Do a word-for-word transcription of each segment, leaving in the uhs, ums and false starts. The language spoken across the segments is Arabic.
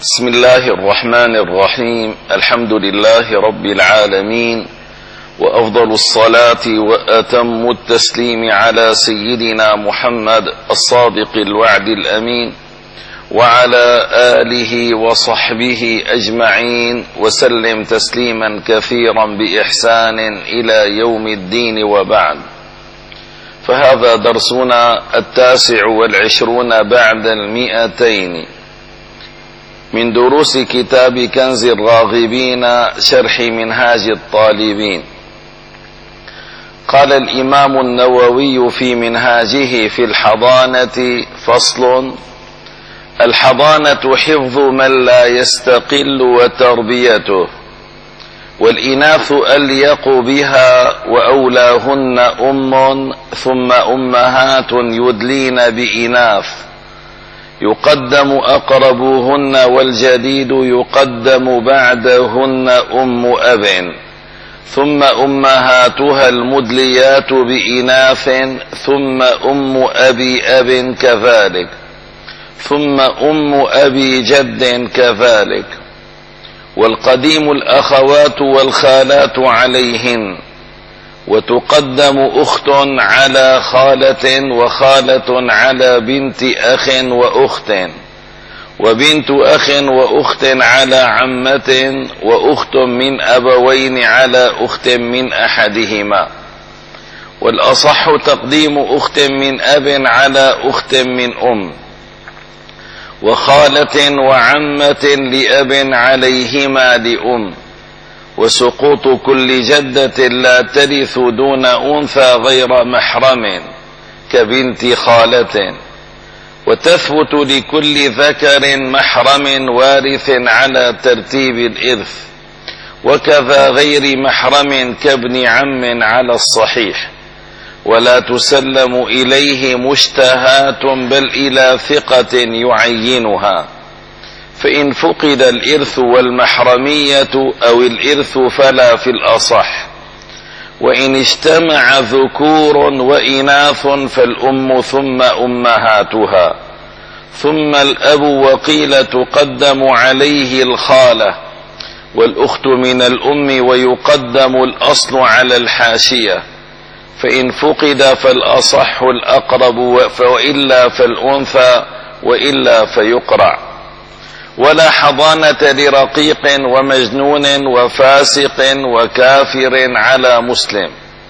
بسم الله الرحمن الرحيم. الحمد لله رب العالمين، وأفضل الصلاة وأتم التسليم على سيدنا محمد الصادق الوعد الأمين، وعلى آله وصحبه أجمعين، وسلم تسليما كثيرا بإحسان إلى يوم الدين، وبعد. فهذا درسنا التاسع والعشرون بعد المئتين من دروس كتاب كنز الراغبين شرح منهاج الطالبين. قال الإمام النووي في منهاجه في الحضانة: فصل: الحضانة حفظ من لا يستقل وتربيته، والإناث أليق بها وأولاهن أم ثم أمهات يدلين بإناث، يقدم أقربوهن والجديد يقدم بعدهن أم أب، ثم أمهاتها المدليات بإناث، ثم أم أبي أب كذلك، ثم أم أبي جد كذلك. والقديم الأخوات والخالات عليهن، وتقدم أخت على خالة، وخالة على بنت أخ وأخت، وبنت أخ وأخت على عمة، وأخت من أبوين على أخت من أحدهما. والأصح تقديم أخت من أب على أخت من أم، وخالة وعمة لأب عليهما لأم، وسقوط كل جدة لا ترث دون أنثى غير محرم كبنت خالة، وتثبت لكل ذكر محرم وارث على ترتيب الإرث، وكذا غير محرم كابن عم على الصحيح. ولا تسلم إليه مشتهات بل إلى ثقة يعينها، فإن فقد الإرث والمحرمية أو الإرث فلا في الأصح. وإن اجتمع ذكور وإناث فالأم ثم أمهاتها، ثم الأب، وقيل تقدم عليه الخالة والأخت من الأم، ويقدم الأصل على الحاشية، فإن فقد فالأصح الأقرب، وإلا فالأنثى، وإلا فيقرع. ولا حضانة لرقيق ومجنون وفاسق وكافر على مسلم،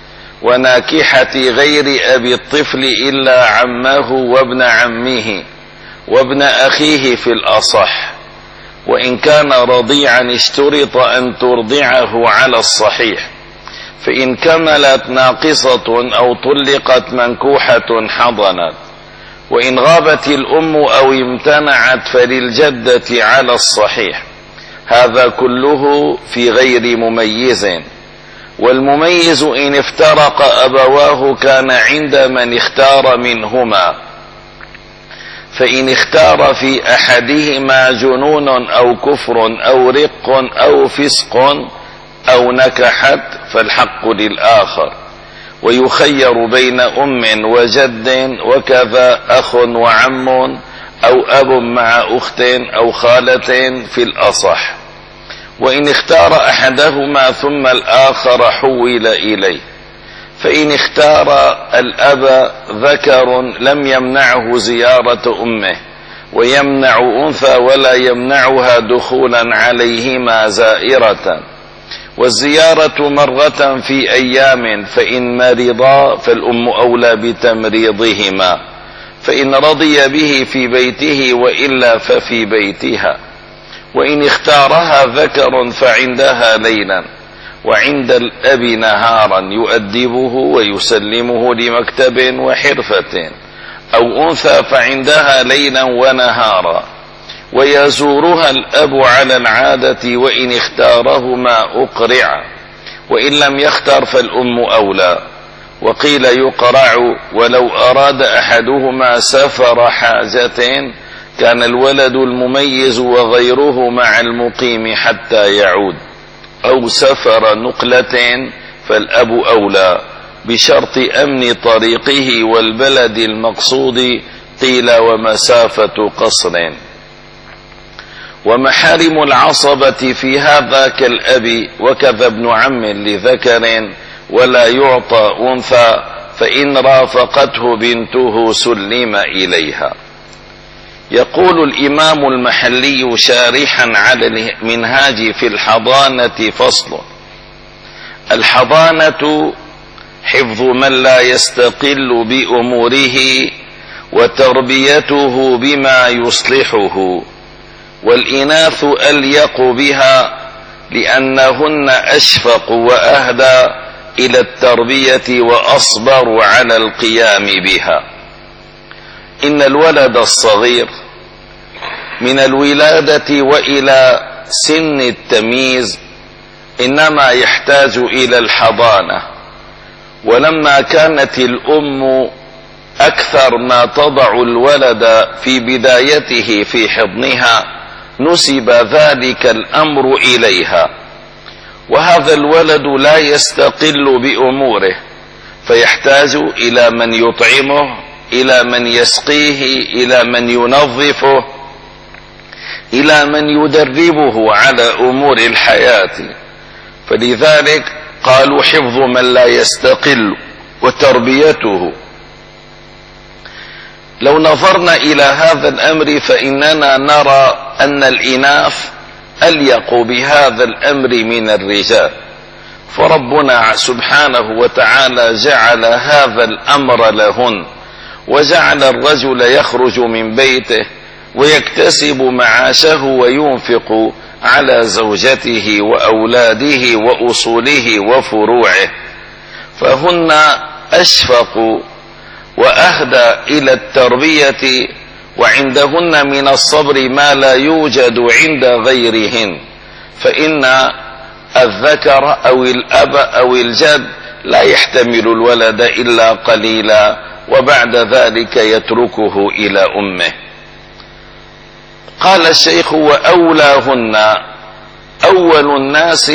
وناكحة غير أبي الطفل إلا عمه وابن عمه وابن أخيه في الأصح. وإن كان رضيعا اشترط أن ترضعه على الصحيح، فإن كملت ناقصة أو طلقت منكوحة حضنت. وإن غابت الأم أو امتنعت فللجدة على الصحيح. هذا كله في غير مميز. والمميز إن افترق أبواه كان عند من اختار منهما، فإن اختار في أحدهما جنون أو كفر أو رق أو فسق أو نكحت فالحق للآخر، ويخير بين أم وجد، وكذا أخ وعم أو أب مع أخت أو خالة في الأصح. وإن اختار أحدهما ثم الآخر حول إليه، فإن اختار الأب ذكر لم يمنعه زيارة أمه، ويمنع أنثى ولا يمنعها دخولا عليهما زائرة، والزيارة مرة في أيام، فإن مرضا فالأم أولى بتمريضهما، فإن رضي به في بيته وإلا ففي بيتها. وإن اختارها ذكر فعندها ليلا، وعند الأب نهارا يؤدبه ويسلمه لمكتب وحرفة، أو أنثى فعندها ليلا ونهارا، ويزورها الأب على العادة، وإن اختارهما أقرع، وإن لم يختار فالأم أولى. وقيل يقرع ولو أراد أحدهما سفر حاجة كان الولد المميز وغيره مع المقيم حتى يعود، أو سفر نقلة فالأب أولى، بشرط أمن طريقه والبلد المقصود، قيل ومسافة قصر. ومحارم العصبة في هذا كالأب وكذا ابن عم لذكر ولا يعطى أنثى، فإن رافقته بنته سلم إليها. يقول الإمام المحلي شارحا على المنهاج في الحضانة: فصل: الحضانة حفظ من لا يستقل بأموره وتربيته بما يصلحه، والإناث أليق بها لأنهن أشفق وأهدى إلى التربية وأصبر على القيام بها. إن الولد الصغير من الولادة وإلى سن التمييز إنما يحتاج إلى الحضانة، ولما كانت الأم أكثر ما تضع الولد في بدايته في حضنها نسب ذلك الأمر إليها، وهذا الولد لا يستقل بأموره، فيحتاج إلى من يطعمه، إلى من يسقيه، إلى من ينظفه، إلى من يدربه على أمور الحياة. فلذلك قالوا حفظ من لا يستقل وتربيته. لو نظرنا إلى هذا الأمر فإننا نرى أن الإناث أليق بهذا الأمر من الرجال، فربنا سبحانه وتعالى جعل هذا الأمر لهن، وجعل الرجل يخرج من بيته ويكتسب معاشه وينفق على زوجته وأولاده وأصوله وفروعه، فهن أشفق وأهدى إلى التربية، وعندهن من الصبر ما لا يوجد عند غيرهن، فإن الذكر أو الأب أو الجد لا يحتمل الولد إلا قليلا، وبعد ذلك يتركه إلى أمه. قال الشيخ: وأولاهن أول الناس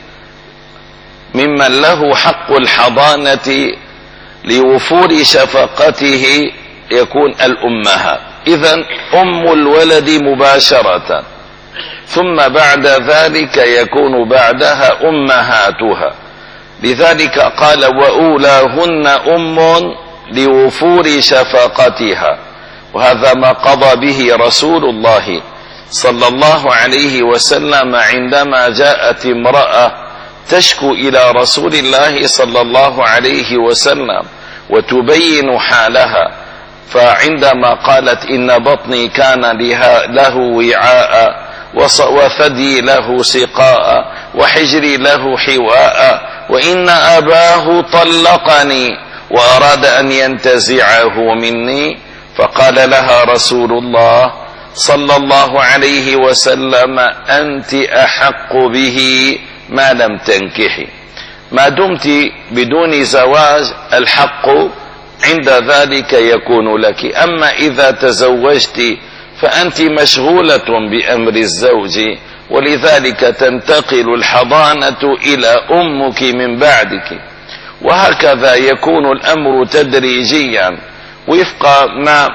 ممن له حق الحضانة لوفور شفقته يكون الأمهات. إذن أم الولد مباشرة، ثم بعد ذلك يكون بعدها أمهاتها. لذلك قال: وأولاهن أم لوفور شفقتها. وهذا ما قضى به رسول الله صلى الله عليه وسلم عندما جاءت امرأة تشكو إلى رسول الله صلى الله عليه وسلم وتبين حالها، فعندما قالت: إن بطني كان له وعاء، وثدي له سقاء، وحجري له حواء، وإن أباه طلقني وأراد أن ينتزعه مني، فقال لها رسول الله صلى الله عليه وسلم: أنت أحق به ما لم تنكحي. ما دمت بدون زواج الحق عند ذلك يكون لك، أما إذا تزوجت فأنت مشغولة بأمر الزوج، ولذلك تنتقل الحضانة إلى أمك من بعدك. وهكذا يكون الأمر تدريجيا وفق ما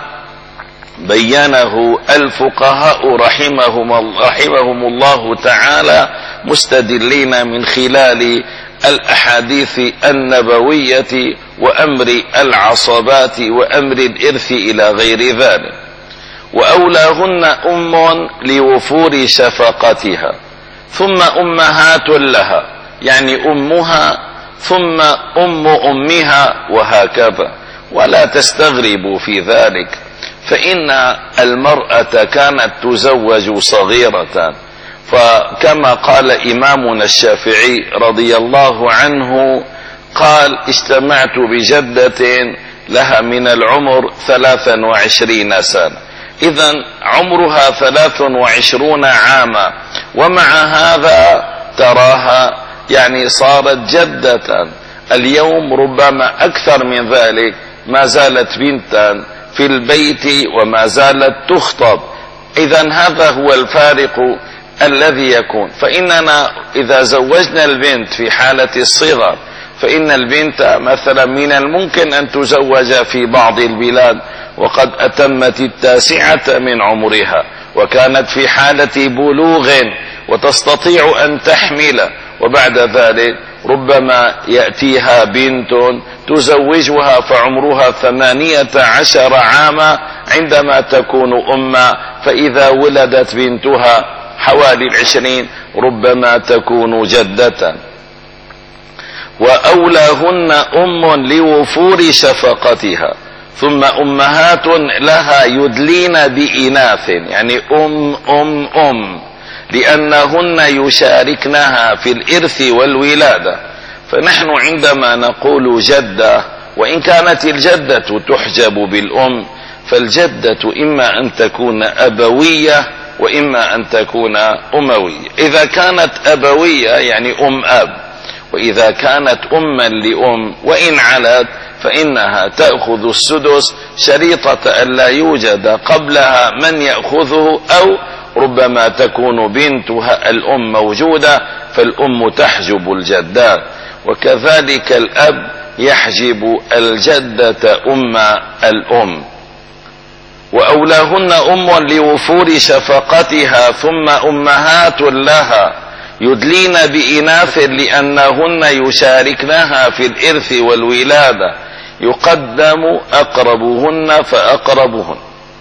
بينه الفقهاء رحمهم, رحمهم الله تعالى، مستدلين من خلال الأحاديث النبوية وأمر العصبات وأمر الإرث إلى غير ذلك. وأولاهن أم لوفور شفقتها، ثم أمهات لها، يعني أمها ثم أم أمها، وهكذا. ولا تستغربوا في ذلك، فإن المرأة كانت تزوج صغيرة، فكما قال إمامنا الشافعي رضي الله عنه قال: اجتمعت بجدة لها من العمر ثلاثا وعشرين سنة، إذن عمرها ثلاث وعشرون عاما، ومع هذا تراها يعني صارت جدة. اليوم ربما أكثر من ذلك، ما زالت بنتا في البيت وما زالت تخطب. إذن هذا هو الفارق الذي يكون. فإننا إذا زوجنا البنت في حالة الصغر فإن البنت مثلا من الممكن أن تزوج في بعض البلاد وقد أتمت التاسعة من عمرها وكانت في حالة بلوغ وتستطيع أن تحمل، وبعد ذلك ربما يأتيها بنت تزوجها فعمرها ثمانية عشر عاما عندما تكون أما، فإذا ولدت بنتها حوالي العشرين ربما تكون جدة. وأولاهن أم لوفور شفقتها، ثم أمهات لها يدلين بإناث، يعني أم أم أم لأنهن يشاركنها في الإرث والولادة. فنحن عندما نقول جدة، وإن كانت الجدة تحجب بالأم، فالجدة إما أن تكون أبوية وإما أن تكون أموية. إذا كانت أبوية يعني أم أب، وإذا كانت أما لأم وإن علت فإنها تأخذ السدس شريطة أن لا يوجد قبلها من يأخذه، أو ربما تكون بنتها الأم موجودة فالأم تحجب الجدات، وكذلك الأب يحجب الجدة أم الأم. وأولاهن أم لوفور شفقتها، ثم أمهات لها يدلين بإناث لأنهن يشاركنها في الإرث والولادة، يقدم أقربهن فأقربهن.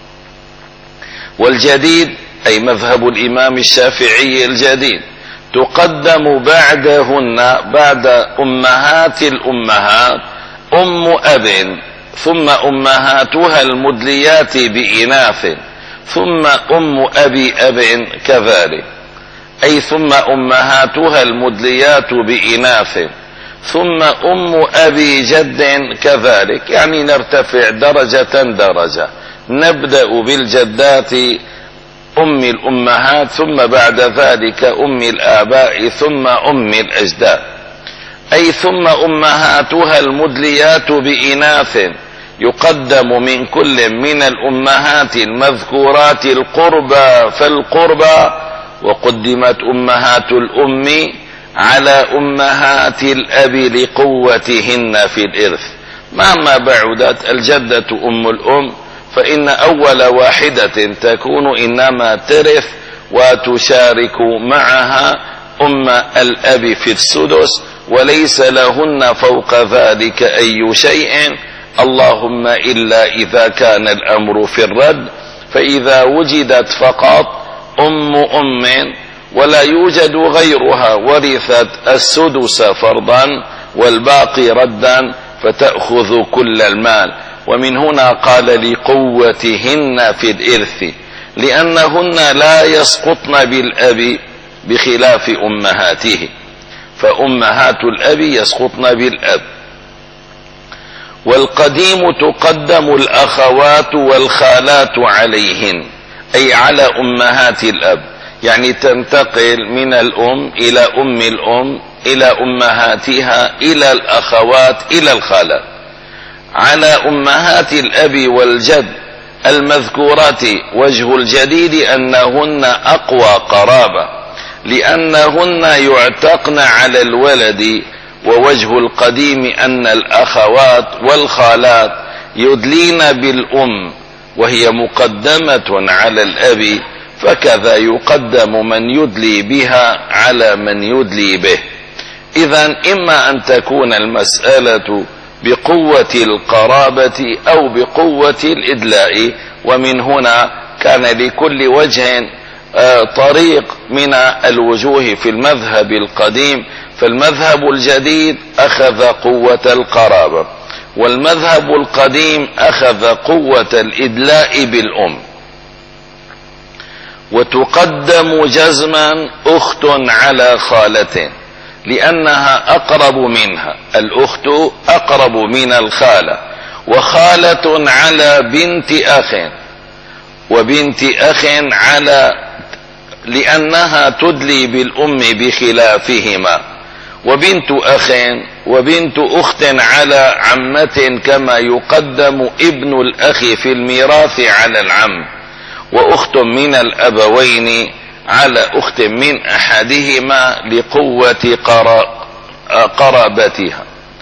والجديد أي مذهب الإمام الشافعي الجديد تقدم بعدهن بعد أمهات الأمهات أم أب، ثم أمهاتها المدليات بإناث، ثم أم أبي أب كذلك، أي ثم أمهاتها المدليات بإناث، ثم أم أبي جد كذلك، يعني نرتفع درجة درجة، نبدأ بالجدات أم الأمهات، ثم بعد ذلك أم الآباء، ثم أم الأجداد، أي ثم أمهاتها المدليات بإناث، يقدم من كل من الأمهات المذكورات القربى فالقربى، وقدمت أمهات الأم على أمهات الأب لقوتهن في الإرث. مهما بعدت الجدة أم الأم فإن أول واحدة تكون إنما ترث وتشارك معها أم الأب في السدس، وليس لهن فوق ذلك أي شيء، اللهم إلا إذا كان الأمر في الرد، فإذا وجدت فقط أم أم ولا يوجد غيرها ورثت السدس فرضا والباقي ردا فتأخذ كل المال. ومن هنا قال لقوتهن في الإرث، لأنهن لا يسقطن بالأب بخلاف أمهاته، فأمهات الأب يسقطن بالأب. والقديم تقدم الأخوات والخالات عليهن، أي على أمهات الأب، يعني تنتقل من الأم إلى أم الأم إلى أمهاتها إلى الأخوات إلى الخالات. على أمهات الأب والجد المذكورات وجه الجديد أنهن أقوى قرابة، لأنهن يعتقن على الولد، ووجه القديم أن الأخوات والخالات يدلين بالأم وهي مقدمة على الأب، فكذا يقدم من يدلي بها على من يدلي به. إذن إما أن تكون المسألة بقوة القرابة أو بقوة الإدلاء، ومن هنا كان لكل وجه طريق من الوجوه في المذهب القديم. فالمذهب الجديد أخذ قوة القرابة، والمذهب القديم أخذ قوة الإدلاء بالأم. وتقدم جزما أخت على خالة، لأنها أقرب منها، الأخت أقرب من الخالة، وخالة على بنت أخ، وبنت أخ على، لأنها تدلي بالأم بخلافهما، وبنت أخ وبنت أخت على عمة، كما يقدم ابن الأخ في الميراث على العم، وأخت من الأبوين على أخت من أحدهما لقوة قرابتها.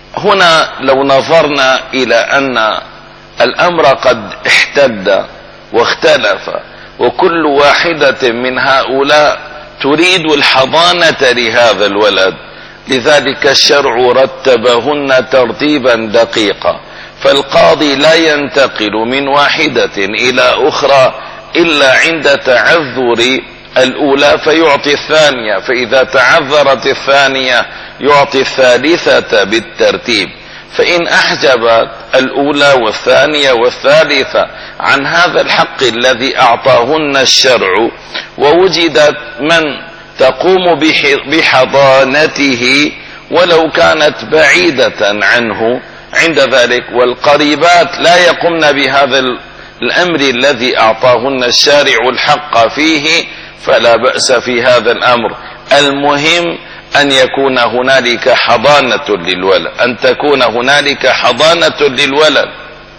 هنا لو نظرنا إلى أن الأمر قد احتد واختلف، وكل واحدة من هؤلاء تريد الحضانة لهذا الولد، لذلك الشرع رتبهن ترتيبا دقيقا، فالقاضي لا ينتقل من واحدة إلى أخرى إلا عند تعذر الأولى فيعطي الثانية، فإذا تعذرت الثانية يعطي الثالثة بالترتيب، فإن أحجبت الأولى والثانية والثالثة عن هذا الحق الذي أعطاهن الشرع، ووجدت من تقوم بحضانته ولو كانت بعيدة عنه عند ذلك، والقريبات لا يقمن بهذا الأمر الذي أعطاهن الشارع الحق فيه، فلا بأس في هذا الأمر. المهم أن يكون هنالك حضانة للولد، أن تكون هنالك حضانة للولد.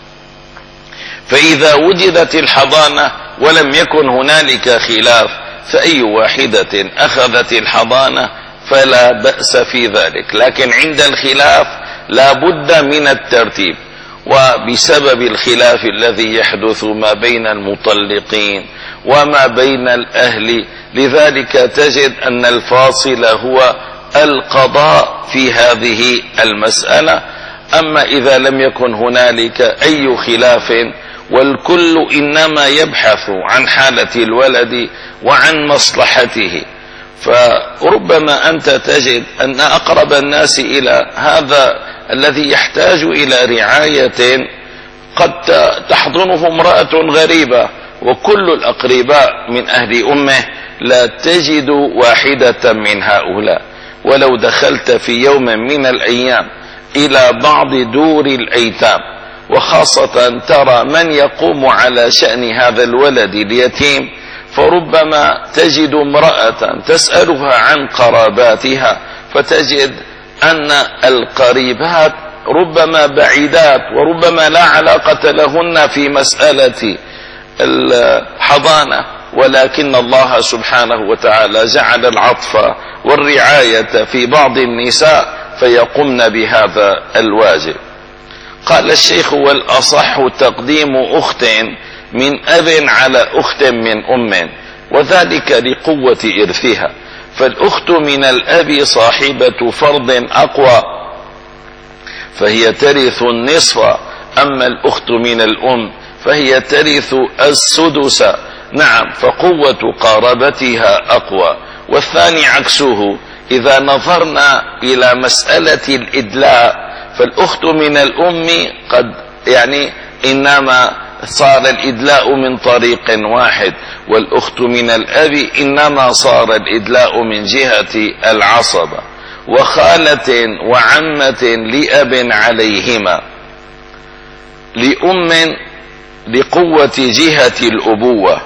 فإذا وجدت الحضانة ولم يكن هنالك خلاف، فأي واحدة أخذت الحضانة فلا بأس في ذلك، لكن عند الخلاف لا بد من الترتيب. وبسبب الخلاف الذي يحدث ما بين المطلقين وما بين الأهل، لذلك تجد أن الفاصل هو القضاء في هذه المسألة. أما إذا لم يكن هنالك أي خلاف والكل إنما يبحث عن حالة الولد وعن مصلحته، فربما أنت تجد أن أقرب الناس إلى هذا الذي يحتاج إلى رعاية قد تحضنه امرأة غريبة، وكل الأقرباء من أهل أمه لا تجد واحدة من هؤلاء. ولو دخلت في يوم من الأيام إلى بعض دور الأيتام، وخاصة ترى من يقوم على شأن هذا الولد اليتيم، فربما تجد امرأة تسألها عن قراباتها، فتجد أن القريبات ربما بعيدات وربما لا علاقة لهن في مسألة الحضانة، ولكن الله سبحانه وتعالى جعل العطف والرعاية في بعض النساء فيقمن بهذا الواجب. قال الشيخ: والأصح تقديم أخت من أب على أخت من أم، وذلك لقوة إرثها، فالأخت من الأب صاحبة فرض أقوى فهي ترث النصف، أما الأخت من الأم فهي ترث السدس. نعم، فقوة قاربتها أقوى. والثاني عكسه، إذا نظرنا إلى مسألة الإدلاء فالأخت من الأم قد يعني إنما صار الإدلاء من طريق واحد، والأخت من الأب إنما صار الإدلاء من جهة العصبة، وخالة وعمة لأب عليهما، لأم لقوة جهة الأبوة.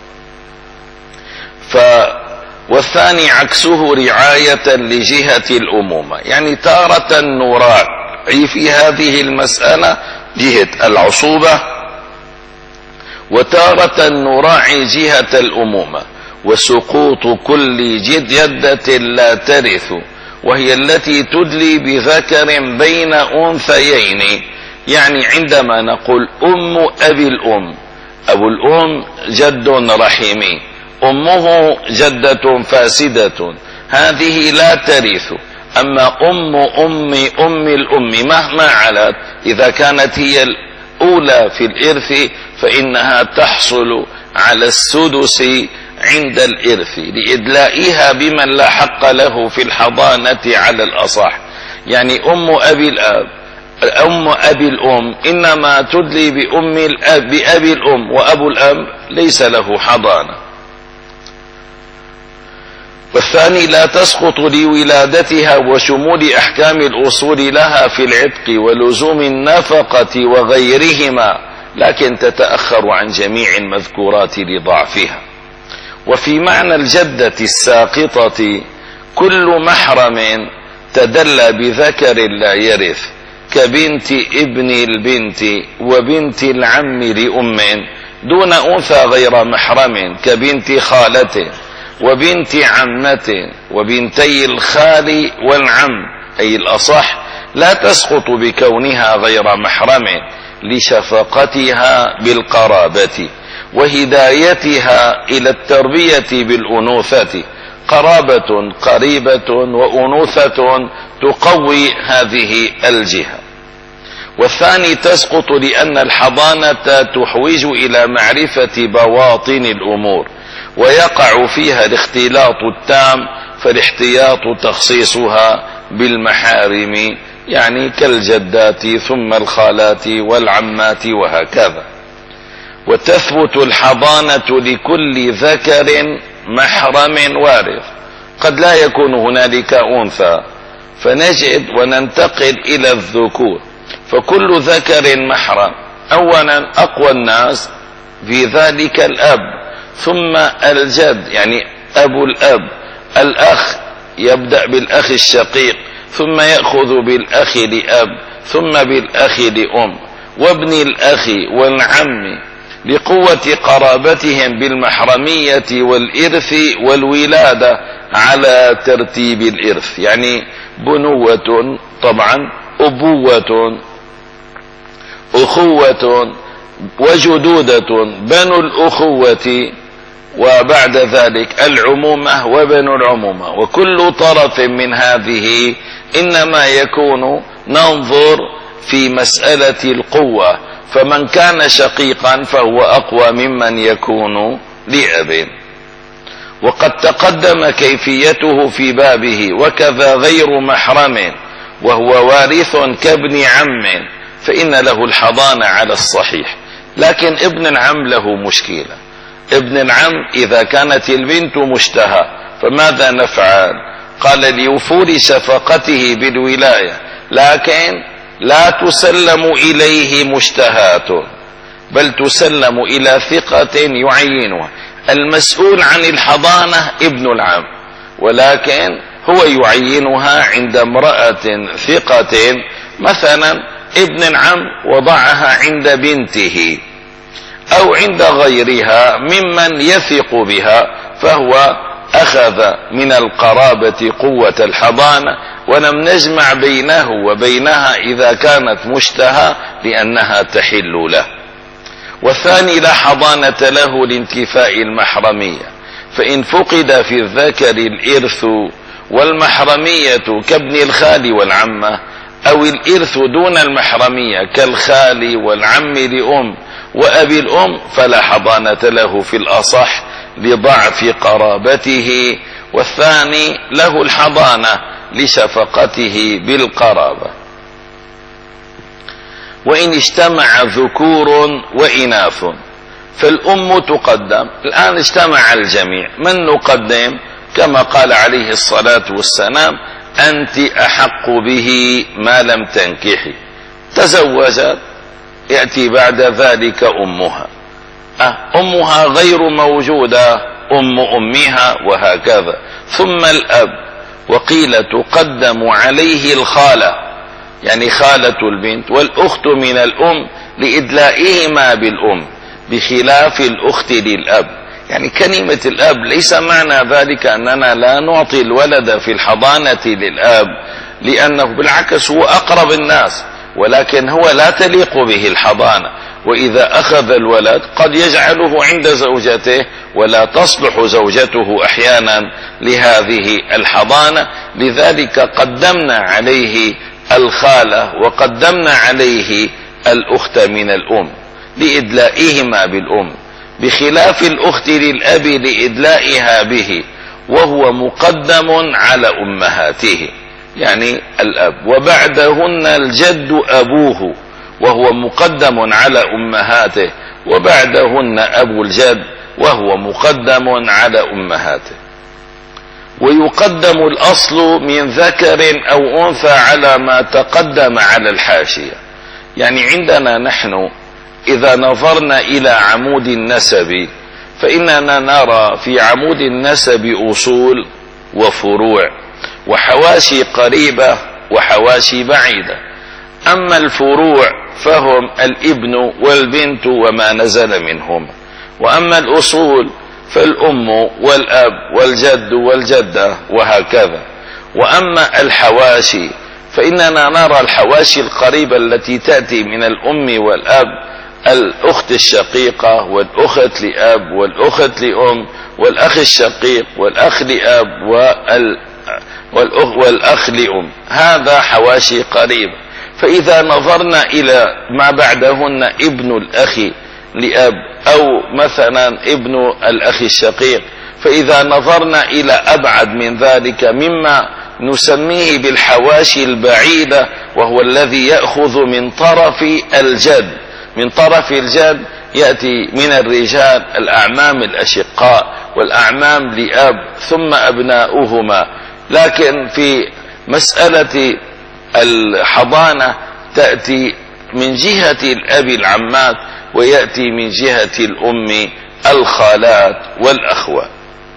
ف والثاني عكسه رعاية لجهة الأمومة، يعني تارة نراعي في هذه المسألة جهة العصوبة، وتارة نراعي جهة الأمومة، وسقوط كل جدة لا ترث، وهي التي تدلي بذكر بين أنثيين. يعني عندما نقول أم أبي الأم، أبو الأم جد رحيمي، أمه جدة فاسدة، هذه لا ترث. أما أم أم أم الأم مهما علت، إذا كانت هي الأولى في الإرث فإنها تحصل على السدس عند الإرث لإدلائها بمن لا حق له في الحضانة على الأصح. يعني أم أبي الأب أم أبي الأم إنما تدلي بأم الأب بأبي الأم، وأبو الأب ليس له حضانة. والثاني لا تسقط لولادتها وشمول أحكام الأصول لها في العتق ولزوم النفقة وغيرهما، لكن تتأخر عن جميع المذكورات لضعفها. وفي معنى الجدة الساقطة كل محرم تدلى بذكر لا يرث، كبنت ابن البنت وبنت العم لأم دون أنثى غير محرم، كبنت خالته وبنت عمته وبنتي الخال والعم، أي الأصح لا تسقط بكونها غير محرم لشفقتها بالقرابة وهدايتها إلى التربية بالأنوثة. قرابة قريبة وأنوثة تقوي هذه الجهة. والثاني تسقط لأن الحضانة تحوج إلى معرفة بواطن الأمور ويقع فيها الاختلاط التام، فالاحتياط تخصيصها بالمحارم، يعني كالجدات ثم الخالات والعمات وهكذا. وتثبت الحضانة لكل ذكر محرم وارث، قد لا يكون هنالك أنثى، فنجد وننتقل إلى الذكور، فكل ذكر محرم. أولا أقوى الناس في ذلك الأب، ثم الجد يعني أبو الأب، الأخ يبدأ بالأخ الشقيق، ثم يأخذ بالأخ لأب، ثم بالأخ لأم، وابن الأخ والعم لقوة قرابتهم بالمحرمية والإرث والولادة على ترتيب الإرث، يعني بنوة طبعا، أبوة، أخوة، وجدودة، بنو الأخوة، وبعد ذلك العمومة وبنو العمومة. وكل طرف من هذه إنما يكون ننظر في مسألة القوة، فمن كان شقيقا فهو أقوى ممن يكون لأب. وقد تقدم كيفيته في بابه. وكذا غير محرم وهو وارث كابن عم فإن له الحضانة على الصحيح، لكن ابن العم له مشكلة. ابن العم إذا كانت البنت مشتهى فماذا نفعل؟ قال لوفور شفقته بالولاية، لكن لا تسلم إليه مشتهات، بل تسلم إلى ثقة يعينها. المسؤول عن الحضانة ابن العم، ولكن هو يعينها عند امرأة ثقة، مثلا ابن العم وضعها عند بنته أو عند غيرها ممن يثق بها، فهو أخذ من القرابة قوة الحضانة، ولم نجمع بينه وبينها إذا كانت مشتهى لأنها تحل له. والثاني لا حضانة له لانتفاء المحرمية، فإن فقد في الذكر الإرث والمحرمية كابن الخال والعمة، أو الإرث دون المحرمية كالخال والعم لأم وأبي الأم، فلا حضانة له في الأصح لضعف قرابته. والثاني له الحضانة لشفقته بالقرابة. وإن اجتمع ذكور وإناث فالأم تقدم. الآن اجتمع الجميع، من نقدم؟ كما قال عليه الصلاة والسلام: أنت أحق به ما لم تنكحي. تزوجت، يأتي بعد ذلك أمها، أه أمها غير موجودة، أم أمها، وهكذا. ثم الأب، وقيل تقدم عليه الخالة، يعني خالة البنت، والأخت من الأم لإدلائهما بالأم، بخلاف الأخت للأب. يعني كلمة الأب ليس معنى ذلك أننا لا نعطي الولد في الحضانة للأب، لأنه بالعكس هو أقرب الناس، ولكن هو لا تليق به الحضانة. وإذا أخذ الولد قد يجعله عند زوجته، ولا تصلح زوجته أحيانا لهذه الحضانة. لذلك قدمنا عليه الخالة وقدمنا عليه الأخت من الأم لإدلائهما بالأم، بخلاف الأخت للأب لإدلائها به، وهو مقدم على أمهاته، يعني الأب. وبعدهن الجد أبوه، وهو مقدم على أمهاته، وبعدهن أبو الجد، وهو مقدم على أمهاته. ويقدم الأصل من ذكر أو أنثى على ما تقدم على الحاشية. يعني عندنا نحن إذا نظرنا إلى عمود النسب، فإننا نرى في عمود النسب أصول وفروع وحواشي قريبة وحواشي بعيدة. أما الفروع فهم الابن والبنت وما نزل منهم، وأما الأصول فالأم والأب والجد والجدة وهكذا. وأما الحواشي فإننا نرى الحواشي القريبة التي تأتي من الأم والأب، الأخت الشقيقة والأخت لأب والأخت لأم والأخ الشقيق والأخ لأب والأخ, والأخ لأم، هذا حواشي قريبة. فإذا نظرنا إلى ما بعدهن ابن الأخ لأب أو مثلا ابن الأخ الشقيق، فإذا نظرنا إلى أبعد من ذلك مما نسميه بالحواشي البعيدة، وهو الذي يأخذ من طرف الجد، من طرف الجد يأتي من الرجال الأعمام الأشقاء والأعمام لأب ثم أبناؤهما. لكن في مسألة الحضانة تأتي من جهة الأب العمات، ويأتي من جهة الأم الخالات والأخوات.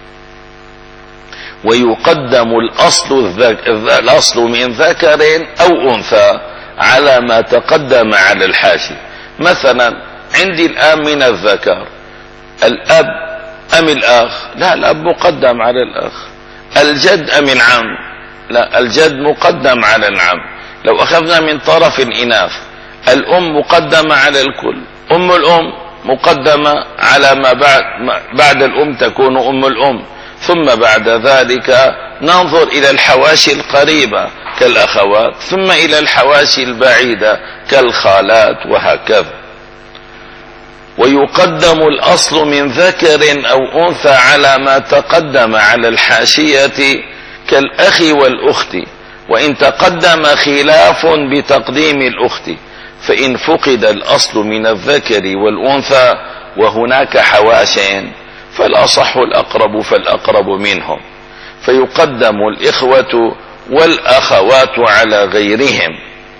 ويقدم الأصل, الأصل من ذكر أو أنثى على ما تقدم على الحاشي. مثلا عندي الآن من الذكر الأب أم الأخ؟ لا، الأب مقدم على الأخ. الجد أم العم؟ لا، الجد مقدم على العم. لو أخذنا من طرف الإناث، الأم مقدمة على الكل، أم الأم مقدمة على ما بعد, بعد الأم تكون أم الأم، ثم بعد ذلك ننظر إلى الحواشي القريبة كالأخوات، ثم إلى الحواشي البعيدة كالخالات، وهكذا. ويقدم الأصل من ذكر أو أنثى على ما تقدم على الحاشية كالأخ والأخت، وإن تقدم خلاف بتقديم الأخت، فإن فقد الأصل من الذكر والأنثى وهناك حواشين فالأصح الأقرب فالأقرب منهم، فيقدم الإخوة والأخوات على غيرهم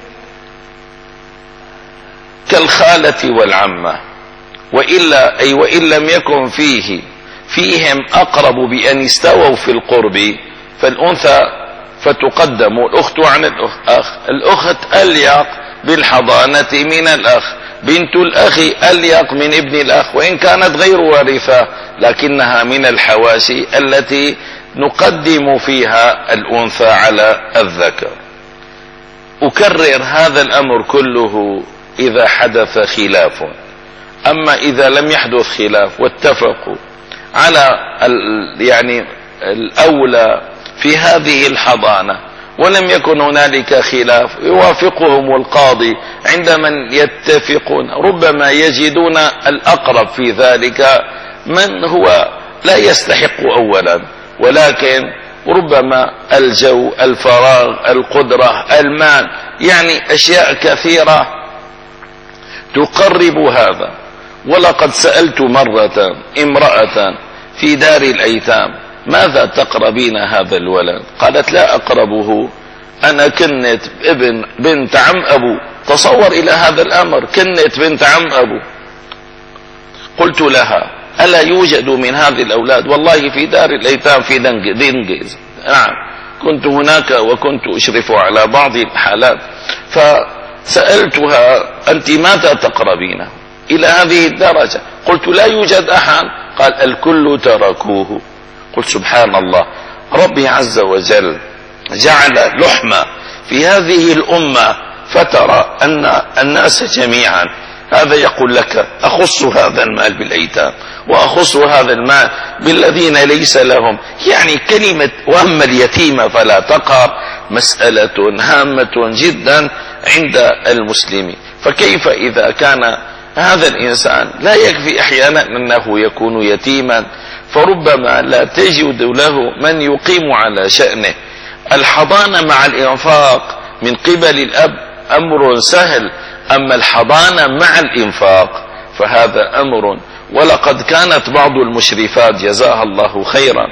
كالخالة والعمة. وإلا أي وإن لم يكن فيه فيهم أقرب بأن استووا في القرب، فالأنثى فتقدم الأخت عن الأخ، الأخت أليق بالحضانة من الأخ، بنت الأخ أليق من ابن الأخ، وإن كانت غير وارثة لكنها من الحواشي التي نقدم فيها الأنثى على الذكر. أكرر هذا الأمر كله إذا حدث خلاف. أما إذا لم يحدث خلاف واتفقوا على يعني الأولى في هذه الحضانة ولم يكن هنالك خلاف، يوافقهم القاضي عندما يتفقون، ربما يجدون الأقرب في ذلك من هو لا يستحق أولا، ولكن ربما الجو، الفراغ، القدرة، المال، يعني أشياء كثيرة تقرب هذا. ولقد سألت مرة امرأة في دار الأيتام: ماذا تقربين هذا الولد؟ قالت: لا أقربه، أنا كنت ابن بنت عم أبو. تصور إلى هذا الأمر، كنت بنت عم أبو. قلت لها: ألا يوجد من هذه الأولاد؟ والله في دار الأيتام في دنجيز. نعم، كنت هناك وكنت أشرف على بعض الحالات. فسألتها: أنت ماذا تقربينه إلى هذه الدرجة؟ قلت: لا يوجد أحد. قال: الكل تركوه. قلت: سبحان الله، ربي عز وجل جعل لحمة في هذه الأمة، فترى أن الناس جميعا، هذا يقول لك أخص هذا المال بالأيتام وأخص هذا المال بالذين ليس لهم، يعني كلمة وأما اليتيم فلا تقهر مسألة هامة جدا عند المسلمين. فكيف إذا كان هذا الإنسان لا يكفي أحيانا أنه يكون يتيما، فربما لا تجد له من يقيم على شأنه. الحضانة مع الإنفاق من قبل الأب أمر سهل، أما الحضانة مع الإنفاق فهذا أمر. ولقد كانت بعض المشرفات جزاها الله خيرا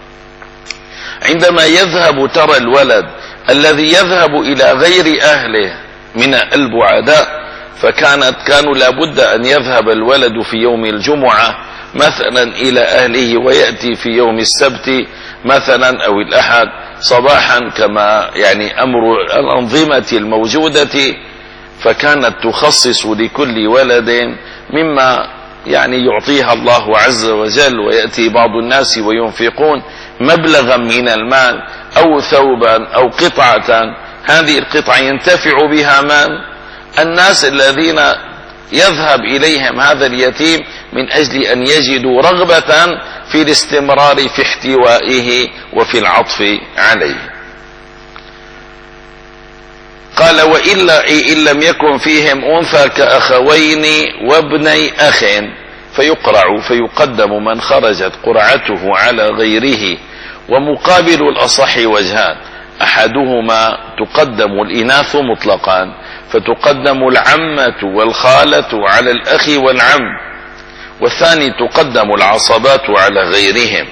عندما يذهب، ترى الولد الذي يذهب إلى غير أهله من البعداء، فكانت كانوا لابد أن يذهب الولد في يوم الجمعة مثلا إلى أهله، ويأتي في يوم السبت مثلا أو الأحد صباحا، كما يعني أمر الأنظمة الموجودة. فكانت تخصص لكل ولد مما يعني يعطيها الله عز وجل، ويأتي بعض الناس وينفقون مبلغا من المال أو ثوبا أو قطعة. هذه القطعة ينتفع بها من؟ الناس الذين يذهب إليهم هذا اليتيم من أجل أن يجدوا رغبة في الاستمرار في احتوائه وفي العطف عليه. قال وإلا إن لم يكن فيهم أنثى كأخوين وابني أخ فيقرع، فيقدم من خرجت قرعته على غيره. ومقابل الأصح وجهان: أحدهما تقدم الإناث مطلقا، فتقدم العمة والخالة على الأخ والعم، والثاني تقدم العصبات على غيرهم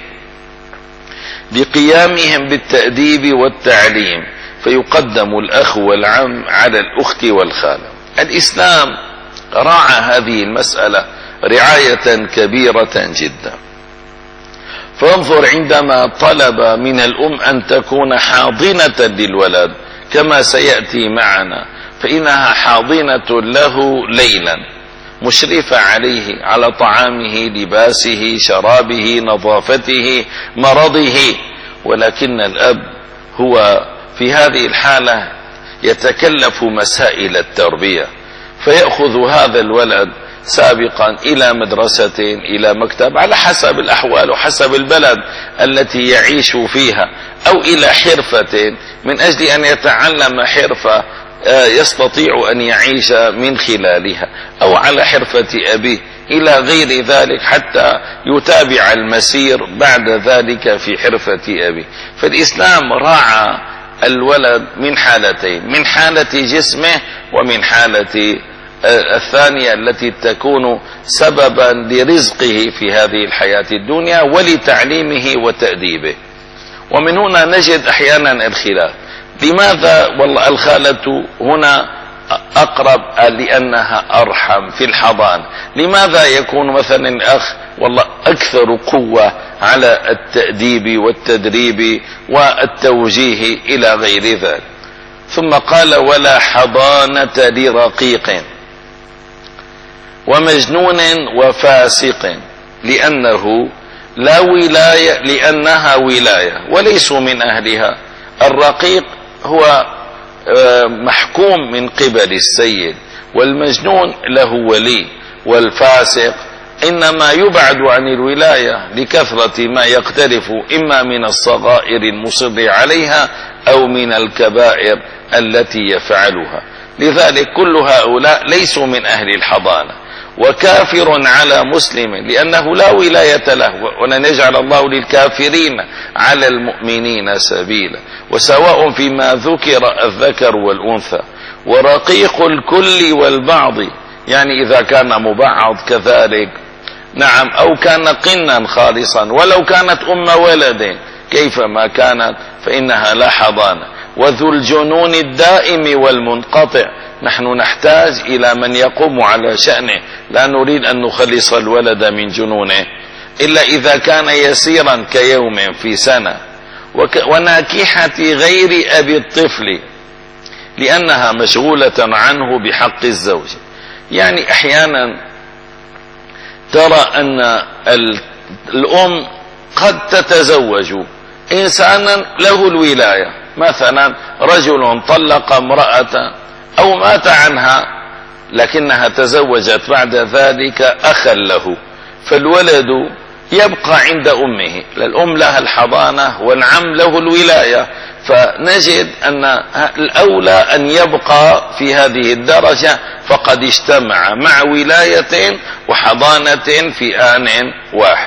لقيامهم بالتأديب والتعليم، فيقدم الأخ والعم على الأخت والخالة. الإسلام راعى هذه المسألة رعاية كبيرة جدا. فانظر عندما طلب من الأم أن تكون حاضنة للولد كما سيأتي معنا، فإنها حاضنة له ليلا، مشرفة عليه على طعامه، لباسه، شرابه، نظافته، مرضه. ولكن الأب هو في هذه الحالة يتكلف مسائل التربية، فيأخذ هذا الولد سابقا إلى مدرسة، إلى مكتب، على حسب الأحوال وحسب البلد التي يعيش فيها، أو إلى حرفة من أجل أن يتعلم حرفة يستطيع أن يعيش من خلالها، أو على حرفة أبيه، إلى غير ذلك، حتى يتابع المسير بعد ذلك في حرفة أبيه. فالإسلام راعى الولد من حالتين: من حالة جسمه ومن حالة الثانية التي تكون سببا لرزقه في هذه الحياة الدنيا ولتعليمه وتأديبه. ومن هنا نجد أحيانا الخلاف: لماذا والله الخالة هنا أقرب لأنها أرحم في الحضان؟ لماذا يكون مثلا الأخ والله أكثر قوة على التأديب والتدريب والتوجيه إلى غير ذلك؟ ثم قال: ولا حضانة لرقيق ومجنون وفاسق، لأنه لا ولاية، لأنها ولاية وليسوا من أهلها. الرقيق هو محكوم من قبل السيد، والمجنون له ولي، والفاسق إنما يبعد عن الولاية لكثرة ما يقترف إما من الصغائر المصر عليها أو من الكبائر التي يفعلها. لذلك كل هؤلاء ليسوا من أهل الحضانة. وكافر على مسلم لأنه لا ولاية له، ولن يجعل الله للكافرين على المؤمنين سبيلا. وسواء فيما ذكر الذكر والأنثى. ورقيق الكل والبعض، يعني إذا كان مبعض كذلك، نعم، أو كان قنا خالصا، ولو كانت أم ولد كيفما كانت فإنها لا حضانة. وذو الجنون الدائم والمنقطع، نحن نحتاج إلى من يقوم على شأنه، لا نريد أن نخلص الولد من جنونه إلا إذا كان يسيرا كيوم في سنة. وناكحة غير أبي الطفل، لأنها مشغولة عنه بحق الزوج. يعني أحيانا ترى أن الأم قد تتزوج إنسانا له الولاية، مثلا رجل طلق امرأة أو مات عنها، لكنها تزوجت بعد ذلك أخا له، فالولد يبقى عند أمه، الأم لها الحضانة والعم له الولاية. فنجد أن الأولى أن يبقى في هذه الدرجة، فقد اجتمع مع ولاية وحضانة في آن واحد.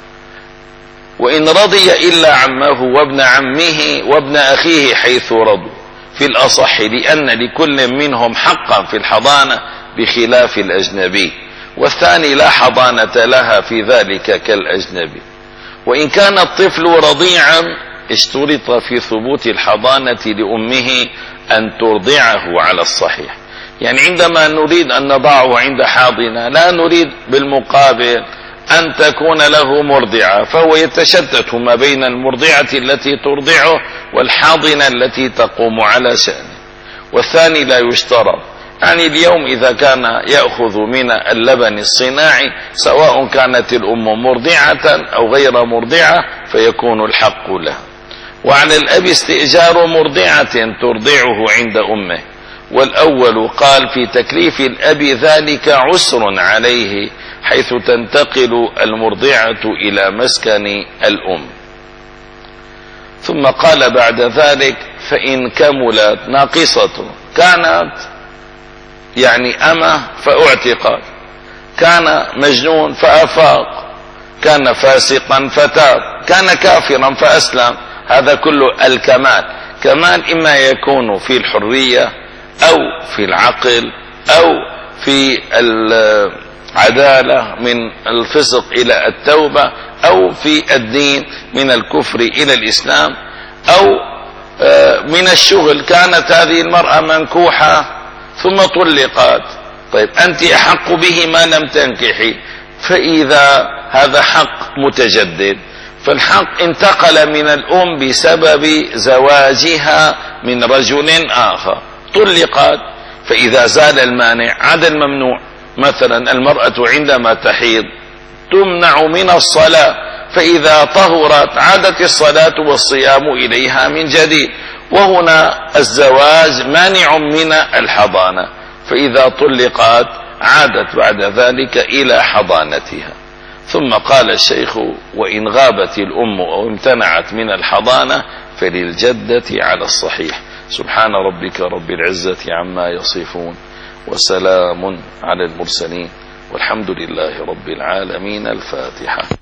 وإن رضي إلا عمه وابن عمه وابن أخيه حيث رضوا في الأصح، لأن لكل منهم حقا في الحضانة بخلاف الأجنبي، والثاني لا حضانة لها في ذلك كالأجنبي. وإن كان الطفل رضيعا اشترط في ثبوت الحضانة لأمه أن ترضعه على الصحيح. يعني عندما نريد أن نضعه عند حاضنة لا نريد بالمقابل أن تكون له مرضعة، فهو يتشتت ما بين المرضعة التي ترضعه والحاضنة التي تقوم على شأنه. والثاني لا يشترط، يعني اليوم إذا كان يأخذ من اللبن الصناعي سواء كانت الأم مرضعة أو غير مرضعة فيكون الحق لها. وعلى الأب استئجار مرضعة ترضعه عند أمه. والأول قال في تكليف الأب ذلك عسر عليه حيث تنتقل المرضعة إلى مسكن الأم. ثم قال بعد ذلك فإن كملت ناقصة، كانت يعني أمة فاعتقت، كان مجنون فأفاق، كان فاسقا فتاب، كان كافرا فأسلم، هذا كله الكمال. كمال إما يكون في الحرية أو في العقل أو في العدالة من الفسق إلى التوبة، أو في الدين من الكفر إلى الإسلام، أو من الشغل، كانت هذه المرأة منكوحة ثم طلقت، طيب أنت أحق به ما لم تنكحي، فإذا هذا حق متجدد، فالحق انتقل من الأم بسبب زواجها من رجل آخر، طلقت، فإذا زال المانع عاد الممنوع. مثلا المرأة عندما تحيض تمنع من الصلاة، فإذا طهرت عادت الصلاة والصيام إليها من جديد. وهنا الزواج مانع من الحضانة، فإذا طلقت عادت بعد ذلك إلى حضانتها. ثم قال الشيخ وإن غابت الأم أو امتنعت من الحضانة فللجدة على الصحيح. سبحان ربك رب العزة عما يصفون، وسلام على المرسلين، والحمد لله رب العالمين. الفاتحة.